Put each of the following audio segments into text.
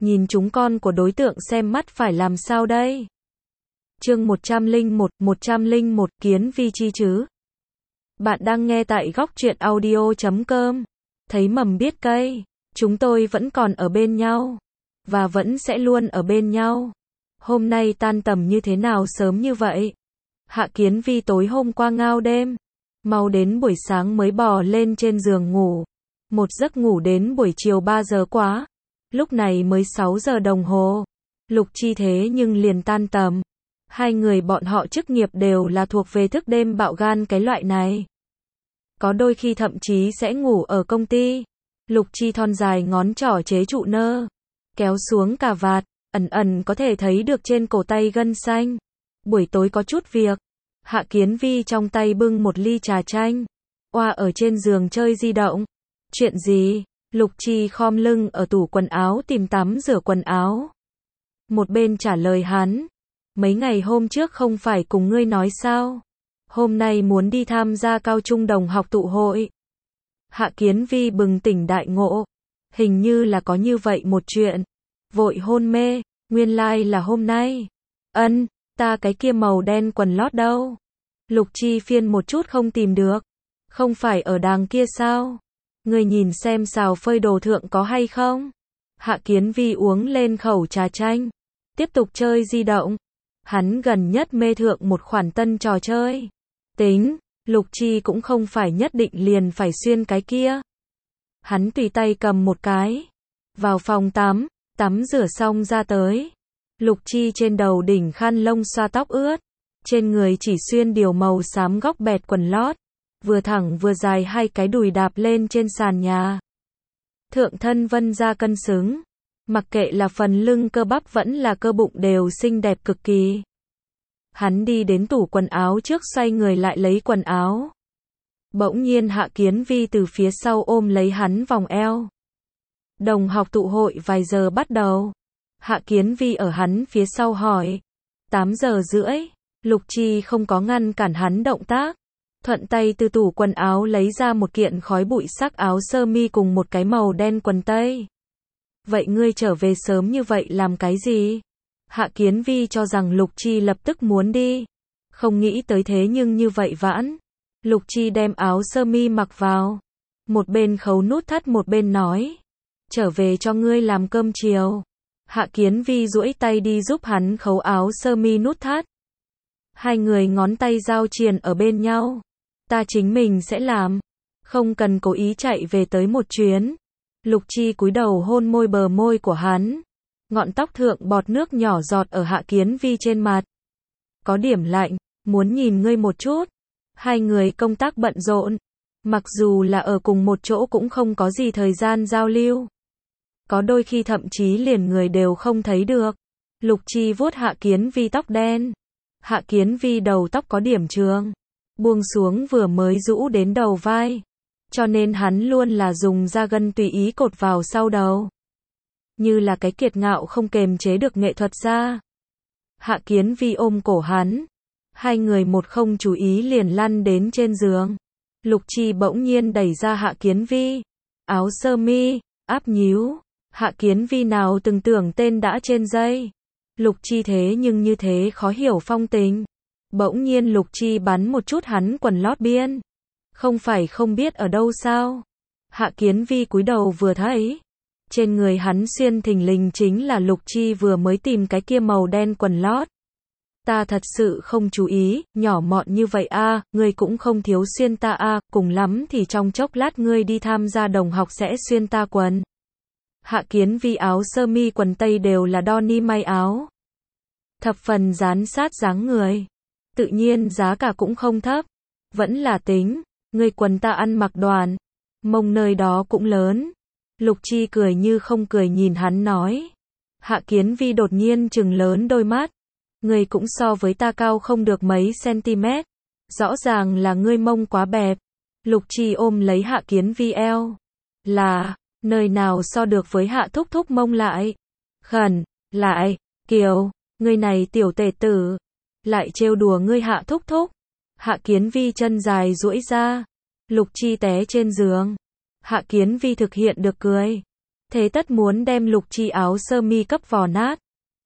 nhìn chúng con của đối tượng xem mắt phải làm sao đây. Chương 101, Kiến Vi chi chứ. Bạn đang nghe tại góc truyện audio.com. Thấy mầm biết cây, chúng tôi vẫn còn ở bên nhau, và vẫn sẽ luôn ở bên nhau. Hôm nay tan tầm như thế nào sớm như vậy? Hạ Kiến Vi tối hôm qua ngao đêm, mau đến buổi sáng mới bò lên trên giường ngủ. Một giấc ngủ đến buổi chiều 3 giờ quá. Lúc này mới 6 giờ đồng hồ. Lục Chi thế nhưng liền tan tầm. Hai người bọn họ chức nghiệp đều là thuộc về thức đêm bạo gan cái loại này. Có đôi khi thậm chí sẽ ngủ ở công ty. Lục Chi thon dài ngón trỏ chế trụ nơ, kéo xuống cà vạt, ẩn ẩn có thể thấy được trên cổ tay gân xanh. Buổi tối có chút việc. Hạ Kiến Vi trong tay bưng một ly trà chanh, oa ở trên giường chơi di động. Chuyện gì? Lục Chi khom lưng ở tủ quần áo tìm tắm rửa quần áo. Một bên trả lời hắn, mấy ngày hôm trước không phải cùng ngươi nói sao? Hôm nay muốn đi tham gia cao trung đồng học tụ hội. Hạ Kiến Vi bừng tỉnh đại ngộ, hình như là có như vậy một chuyện. Vội hôn mê, nguyên lai là hôm nay. Ân, ta cái kia màu đen quần lót đâu? Lục Chi phiên một chút không tìm được. Không phải ở đàng kia sao? Ngươi nhìn xem xào phơi đồ thượng có hay không? Hạ Kiến Vi uống lên khẩu trà chanh, tiếp tục chơi di động. Hắn gần nhất mê thượng một khoản tân trò chơi. Tính, Lục Chi cũng không phải nhất định liền phải xuyên cái kia. Hắn tùy tay cầm một cái, vào phòng tắm, tắm rửa xong ra tới. Lục Chi trên đầu đỉnh khăn lông xoa tóc ướt, trên người chỉ xuyên điều màu xám góc bẹt quần lót, vừa thẳng vừa dài hai cái đùi đạp lên trên sàn nhà. Thượng thân vân ra cân xứng, mặc kệ là phần lưng cơ bắp vẫn là cơ bụng đều xinh đẹp cực kỳ. Hắn đi đến tủ quần áo trước xoay người lại lấy quần áo. Bỗng nhiên Hạ Kiến Vi từ phía sau ôm lấy hắn vòng eo. Đồng học tụ hội vài giờ bắt đầu. Hạ Kiến Vi ở hắn phía sau hỏi. 8 giờ rưỡi. Lục Chi không có ngăn cản hắn động tác. Thuận tay từ tủ quần áo lấy ra một kiện khói bụi sắc áo sơ mi cùng một cái màu đen quần tây. Vậy ngươi trở về sớm như vậy làm cái gì? Hạ Kiến Vi cho rằng Lục Chi lập tức muốn đi. Không nghĩ tới thế nhưng như vậy vãn. Lục Chi đem áo sơ mi mặc vào. Một bên khấu nút thắt một bên nói. Trở về cho ngươi làm cơm chiều. Hạ Kiến Vi duỗi tay đi giúp hắn khấu áo sơ mi nút thắt. Hai người ngón tay giao triền ở bên nhau. Ta chính mình sẽ làm. Không cần cố ý chạy về tới một chuyến. Lục Chi cúi đầu hôn môi bờ môi của hắn. Ngọn tóc thượng bọt nước nhỏ giọt ở Hạ Kiến Vi trên mặt. Có điểm lạnh, muốn nhìn ngươi một chút. Hai người công tác bận rộn. Mặc dù là ở cùng một chỗ cũng không có gì thời gian giao lưu. Có đôi khi thậm chí liền người đều không thấy được. Lục Chi vuốt Hạ Kiến Vi tóc đen. Hạ Kiến Vi đầu tóc có điểm trường, buông xuống vừa mới rũ đến đầu vai. Cho nên hắn luôn là dùng da gân tùy ý cột vào sau đầu. Như là cái kiệt ngạo không kềm chế được nghệ thuật ra. Hạ Kiến Vi ôm cổ hắn. Hai người một không chú ý liền lăn đến trên giường. Lục Chi bỗng nhiên đẩy ra Hạ Kiến Vi. Áo sơ mi, áp nhíu. Hạ Kiến Vi nào từng tưởng tên đã trên dây. Lục Chi thế nhưng như thế khó hiểu phong tình. Bỗng nhiên Lục Chi bắn một chút hắn quần lót biên. Không phải không biết ở đâu sao? Hạ Kiến Vi cúi đầu vừa thấy. Trên người hắn xuyên thình lình chính là Lục Chi vừa mới tìm cái kia màu đen quần lót. Ta thật sự không chú ý, nhỏ mọn như vậy a, ngươi cũng không thiếu xuyên ta a, cùng lắm thì trong chốc lát ngươi đi tham gia đồng học sẽ xuyên ta quần. Hạ Kiến Vi áo sơ mi quần tây đều là Donny may áo. Thập phần dán sát dáng người. Tự nhiên giá cả cũng không thấp. Vẫn là tính, ngươi quần ta ăn mặc đoàn. Mông nơi đó cũng lớn. Lục Chi cười như không cười nhìn hắn nói. Hạ Kiến Vi đột nhiên trừng lớn đôi mắt. Ngươi cũng so với ta cao không được mấy cm. Rõ ràng là ngươi mông quá bẹp. Lục Chi ôm lấy Hạ Kiến Vi eo. Là, nơi nào so được với Hạ thúc thúc mông lại. Khẩn, lại, Kiều, ngươi này tiểu tể tử. Lại trêu đùa ngươi Hạ thúc thúc. Hạ Kiến Vi chân dài duỗi ra. Lục Chi té trên giường. Hạ Kiến Vi thực hiện được cười. thế tất muốn đem Lục Chi áo sơ mi cấp vò nát.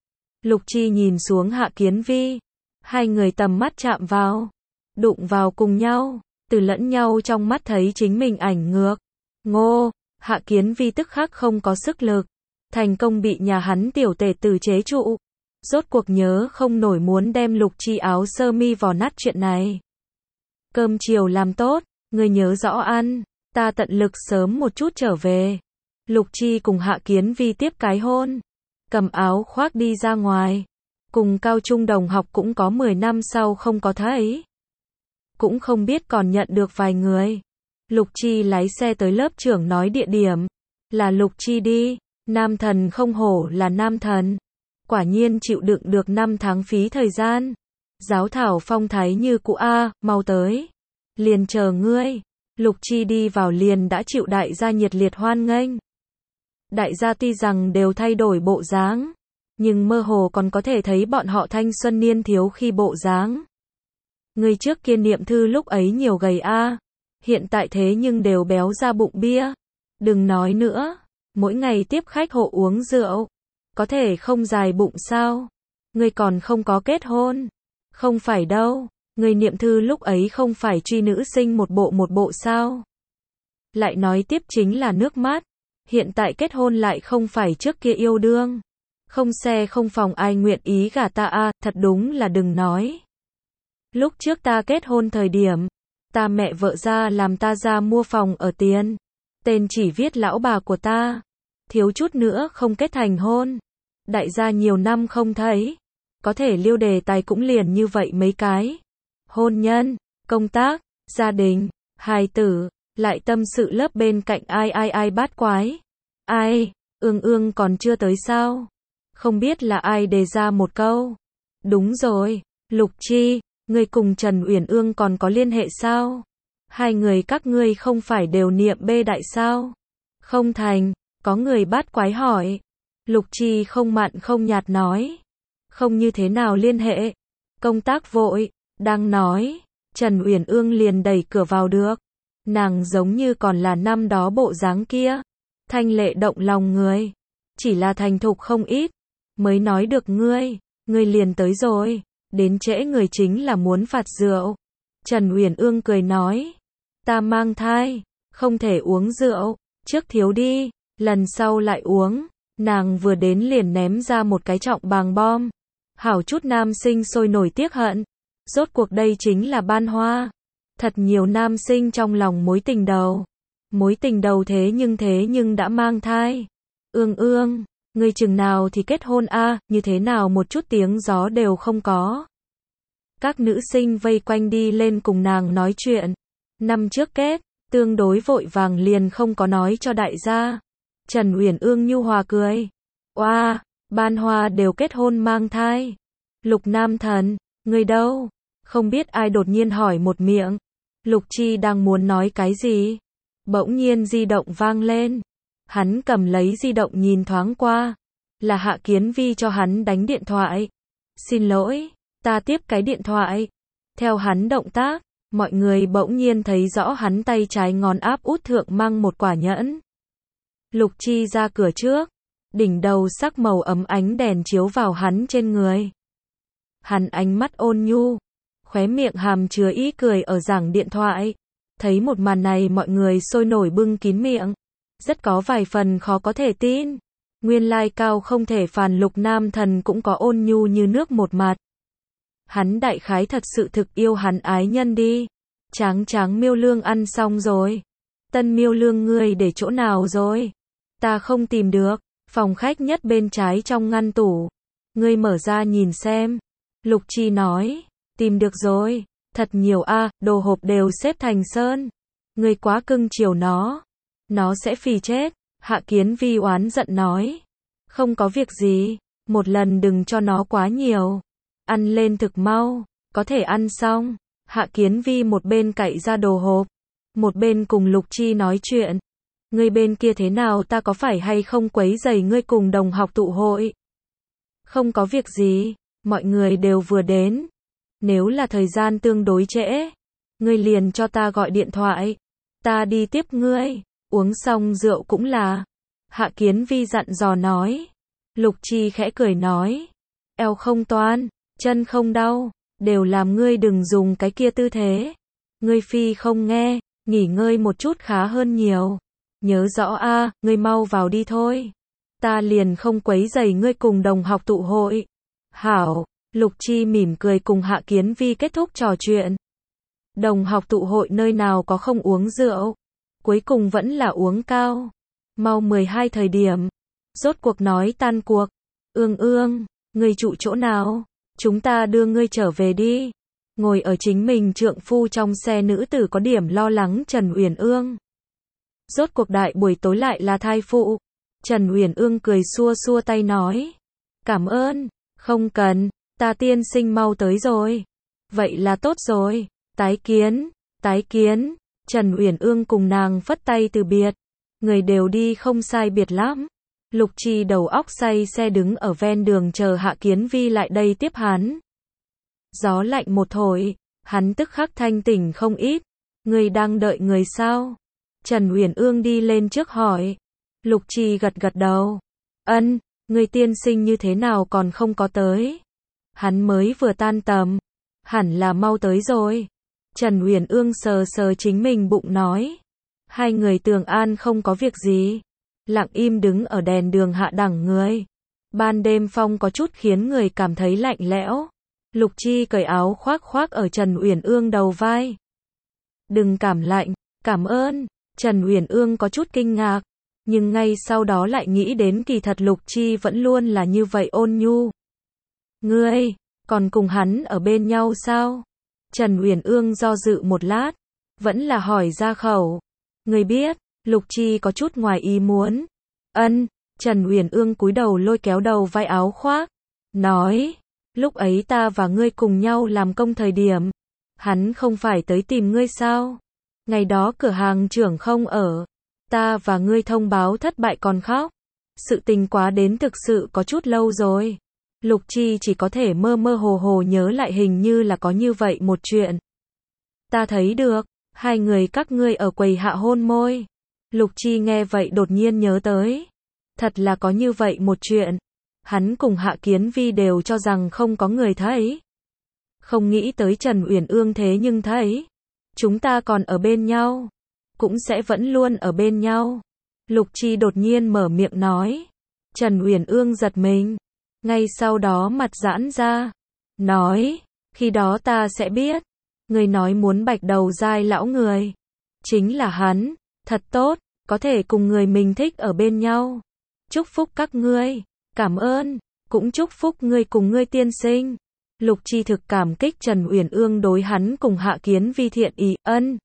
Lục Chi nhìn xuống Hạ Kiến Vi, hai người tầm mắt chạm vào, đụng vào cùng nhau, từ lẫn nhau trong mắt thấy chính mình ảnh ngược. Ngô, Hạ Kiến Vi tức khắc không có sức lực, thành công bị nhà hắn tiểu tể tử chế trụ. Rốt cuộc nhớ không nổi muốn đem Lục Chi áo sơ mi vò nát chuyện này. Cơm chiều làm tốt, người nhớ rõ ăn, ta tận lực sớm một chút trở về. Lục Chi cùng Hạ Kiến Vi tiếp cái hôn, cầm áo khoác đi ra ngoài. Cùng cao trung đồng học cũng có 10 năm sau không có thấy. Cũng không biết còn nhận được vài người. Lục Chi lái xe tới lớp trưởng nói địa điểm. Là Lục Chi đi, nam thần không hổ là nam thần. Quả nhiên chịu đựng được 5 tháng phí thời gian. Giáo thảo phong thái như cũ a, mau tới. Liền chờ ngươi. Lục Chi đi vào liền đã chịu đại gia nhiệt liệt hoan nghênh. Đại gia tuy rằng đều thay đổi bộ dáng, nhưng mơ hồ còn có thể thấy bọn họ thanh xuân niên thiếu khi bộ dáng. Người trước kia Niệm Thư lúc ấy nhiều gầy a, hiện tại thế nhưng đều béo ra bụng bia. Đừng nói nữa, mỗi ngày tiếp khách hộ uống rượu, có thể không dài bụng sao? Người còn không có kết hôn. Không phải đâu, người Niệm Thư lúc ấy không phải truy nữ sinh một bộ sao? Lại nói tiếp chính là nước mắt, hiện tại kết hôn lại không phải trước kia yêu đương. Không xe không phòng ai nguyện ý gả ta a, thật đúng là đừng nói. Lúc trước ta kết hôn thời điểm, ta mẹ vợ ra làm ta ra mua phòng ở tiền. Tên chỉ viết lão bà của ta. Thiếu chút nữa không kết thành hôn. Đại gia nhiều năm không thấy. Có thể liêu đề tài cũng liền như vậy mấy cái. Hôn nhân, công tác, gia đình, hài tử, lại tâm sự lớp bên cạnh ai bát quái. Ai, ương còn chưa tới sao? Không biết là ai đề ra một câu. Đúng rồi, Lục Chi, ngươi cùng Trần Uyển Ương còn có liên hệ sao? Hai người các ngươi không phải đều niệm bê đại sao? Không thành, có người bát quái hỏi. Lục Chi không mặn không nhạt nói. Không như thế nào liên hệ. Công tác vội, đang nói, Trần Uyển Ương liền đẩy cửa vào được. Nàng giống như còn là năm đó bộ dáng kia. Thanh lệ động lòng người. Chỉ là thành thục không ít. Mới nói được ngươi liền tới rồi. Đến trễ người chính là muốn phạt rượu. Trần Uyển Ương cười nói. Ta mang thai, không thể uống rượu. Trước thiếu đi, lần sau lại uống. Nàng vừa đến liền ném ra một cái trọng bàng bom. Hảo chút nam sinh sôi nổi tiếc hận. Rốt cuộc đây chính là ban hoa. Thật nhiều nam sinh trong lòng mối tình đầu. Mối tình đầu thế nhưng đã mang thai. Ương, ngươi chừng nào thì kết hôn a, như thế nào một chút tiếng gió đều không có. Các nữ sinh vây quanh đi lên cùng nàng nói chuyện. Năm trước kết, tương đối vội vàng liền không có nói cho đại gia. Trần Uyển Ương nhu hòa cười. Oa, ban hoa đều kết hôn mang thai. Lục nam thần, ngươi đâu? Không biết ai đột nhiên hỏi một miệng. Lục Chi đang muốn nói cái gì? Bỗng nhiên di động vang lên. Hắn cầm lấy di động nhìn thoáng qua. Là Hạ Kiến Vi cho hắn đánh điện thoại. Xin lỗi, ta tiếp cái điện thoại. Theo hắn động tác, mọi người bỗng nhiên thấy rõ hắn tay trái ngón áp út thượng mang một quả nhẫn. Lục Chi ra cửa trước. Đỉnh đầu sắc màu ấm ánh đèn chiếu vào hắn trên người. Hắn ánh mắt ôn nhu. Khóe miệng hàm chứa ý cười ở giảng điện thoại. Thấy một màn này mọi người sôi nổi bưng kín miệng. Rất có vài phần khó có thể tin. Nguyên lai cao không thể phàn Lục nam thần cũng có ôn nhu như nước một mặt. Hắn đại khái thật sự thực yêu hắn ái nhân đi. Tráng Miêu Lương ăn xong rồi. Tân Miêu Lương ngươi để chỗ nào rồi? Ta không tìm được. Phòng khách nhất bên trái trong ngăn tủ. Ngươi mở ra nhìn xem. Lục Chi nói. Tìm được rồi. Thật nhiều a, đồ hộp đều xếp thành sơn. Ngươi quá cưng chiều nó. Nó sẽ phì chết. Hạ Kiến Vi oán giận nói. Không có việc gì. Một lần đừng cho nó quá nhiều. Ăn lên thực mau. Có thể ăn xong. Hạ Kiến Vi một bên cậy ra đồ hộp. Một bên cùng Lục Chi nói chuyện. Ngươi bên kia thế nào, ta có phải hay không quấy rầy ngươi cùng đồng học tụ hội? Không có việc gì. Mọi người đều vừa đến. Nếu là thời gian tương đối trễ, ngươi liền cho ta gọi điện thoại. Ta đi tiếp ngươi. Uống xong rượu cũng là. Hạ Kiến Vi dặn dò nói. Lục Chi khẽ cười nói. Eo không toan, chân không đau, đều làm ngươi đừng dùng cái kia tư thế. Ngươi phi không nghe, nghỉ ngơi một chút khá hơn nhiều. Nhớ rõ a, ngươi mau vào đi thôi. Ta liền không quấy rầy ngươi cùng đồng học tụ hội. Hảo, Lục Chi mỉm cười cùng Hạ Kiến Vi kết thúc trò chuyện. Đồng học tụ hội nơi nào có không uống rượu. Cuối cùng vẫn là uống cao. Mau 12 thời điểm. Rốt cuộc nói tan cuộc. Ương, ngươi trụ chỗ nào? Chúng ta đưa ngươi trở về đi. Ngồi ở chính mình trượng phu trong xe nữ tử có điểm lo lắng Trần Uyển Ương. Rốt cuộc đại buổi tối lại là thai phụ. Trần Uyển Ương cười xua xua tay nói. Cảm ơn, không cần, ta tiên sinh mau tới rồi. Vậy là tốt rồi, tái kiến. Trần Uyển Ương cùng nàng phất tay từ biệt. Người đều đi không sai biệt lắm. Lục Chi đầu óc say xe đứng ở ven đường chờ Hạ Kiến Vi lại đây tiếp hắn. Gió lạnh một thổi, hắn tức khắc thanh tỉnh không ít. Người đang đợi người sao? Trần Uyển Ương đi lên trước hỏi. Lục Chi gật gật đầu. Ân, người tiên sinh như thế nào còn không có tới? Hắn mới vừa tan tầm. Hẳn là mau tới rồi. Trần Uyển Ương sờ sờ chính mình bụng nói. Hai người Tường An không có việc gì. Lặng im đứng ở đèn đường hạ đẳng người. Ban đêm phong có chút khiến người cảm thấy lạnh lẽo. Lục Chi cởi áo khoác ở Trần Uyển Ương đầu vai. Đừng cảm lạnh, cảm ơn. Trần Uyển Ương có chút kinh ngạc. Nhưng ngay sau đó lại nghĩ đến kỳ thật Lục Chi vẫn luôn là như vậy ôn nhu. Ngươi, còn cùng hắn ở bên nhau sao? Trần Uyển Ương do dự một lát. Vẫn là hỏi ra khẩu. Ngươi biết, Lục Chi có chút ngoài ý muốn. Ân, Trần Uyển Ương cúi đầu lôi kéo đầu vai áo khoác. Nói, lúc ấy ta và ngươi cùng nhau làm công thời điểm. Hắn không phải tới tìm ngươi sao? Ngày đó cửa hàng trưởng không ở. Ta và ngươi thông báo thất bại còn khóc. Sự tình quá đến thực sự có chút lâu rồi. Lục Chi chỉ có thể mơ mơ hồ hồ nhớ lại hình như là có như vậy một chuyện. Ta thấy được, hai người các ngươi ở quầy hạ hôn môi. Lục Chi nghe vậy đột nhiên nhớ tới. Thật là có như vậy một chuyện. Hắn cùng Hạ Kiến Vi đều cho rằng không có người thấy. Không nghĩ tới Trần Uyển Ương thế nhưng thấy. Chúng ta còn ở bên nhau. Cũng sẽ vẫn luôn ở bên nhau. Lục Chi đột nhiên mở miệng nói. Trần Uyển Ương giật mình. Ngay sau đó mặt giãn ra. Nói, khi đó ta sẽ biết. Người nói muốn bạch đầu dai lão người. Chính là hắn. Thật tốt, có thể cùng người mình thích ở bên nhau. Chúc phúc các ngươi. Cảm ơn. Cũng chúc phúc ngươi cùng ngươi tiên sinh. Lục Chi thực cảm kích Trần Uyển Ương đối hắn cùng Hạ Kiến Vi thiện ý. Ân.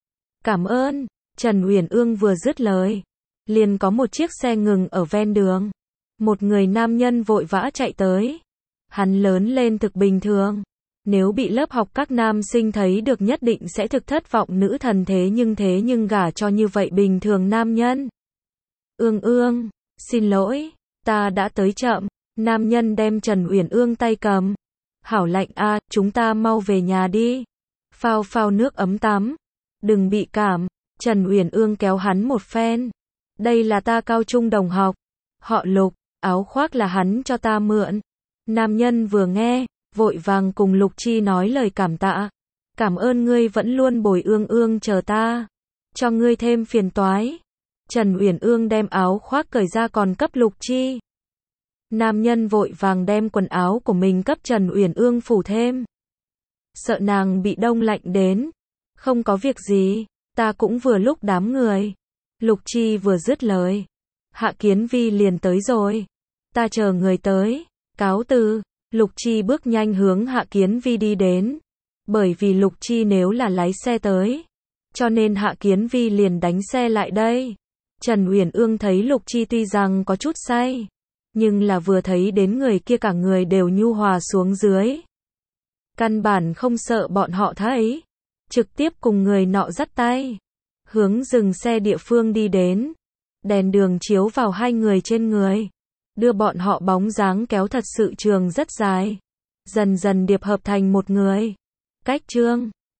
Cảm ơn. Trần Uyển Ương vừa dứt lời. Liền có một chiếc xe ngừng ở ven đường. Một người nam nhân vội vã chạy tới. Hắn lớn lên thực bình thường. Nếu bị lớp học các nam sinh thấy được nhất định sẽ thực thất vọng nữ thần thế nhưng gả cho như vậy bình thường nam nhân. Ương, xin lỗi, ta đã tới chậm. Nam nhân đem Trần Uyển Ương tay cầm. Hảo lạnh a, chúng ta mau về nhà đi. Phao nước ấm tắm. Đừng bị cảm. Trần Uyển Ương kéo hắn một phen. Đây là ta cao trung đồng học. Họ Lục, áo khoác là hắn cho ta mượn. Nam nhân vừa nghe, vội vàng cùng Lục Chi nói lời cảm tạ. Cảm ơn ngươi vẫn luôn bồi Ương chờ ta. Cho ngươi thêm phiền toái. Trần Uyển Ương đem áo khoác cởi ra còn cấp Lục Chi. Nam nhân vội vàng đem quần áo của mình cấp Trần Uyển Ương phủ thêm. Sợ nàng bị đông lạnh đến. Không có việc gì, ta cũng vừa lúc đám người. Lục Chi vừa dứt lời. Hạ Kiến Vi liền tới rồi. Ta chờ người tới. Cáo từ. Lục Chi bước nhanh hướng Hạ Kiến Vi đi đến. Bởi vì Lục Chi nếu là lái xe tới. Cho nên Hạ Kiến Vi liền đánh xe lại đây. Trần Uyển Ương thấy Lục Chi tuy rằng có chút say. Nhưng là vừa thấy đến người kia cả người đều nhu hòa xuống dưới. Căn bản không sợ bọn họ thấy. Trực tiếp cùng người nọ dắt tay. Hướng dừng xe địa phương đi đến. Đèn đường chiếu vào hai người trên người. Đưa bọn họ bóng dáng kéo thật sự trường rất dài. Dần dần điệp hợp thành một người. Cách chương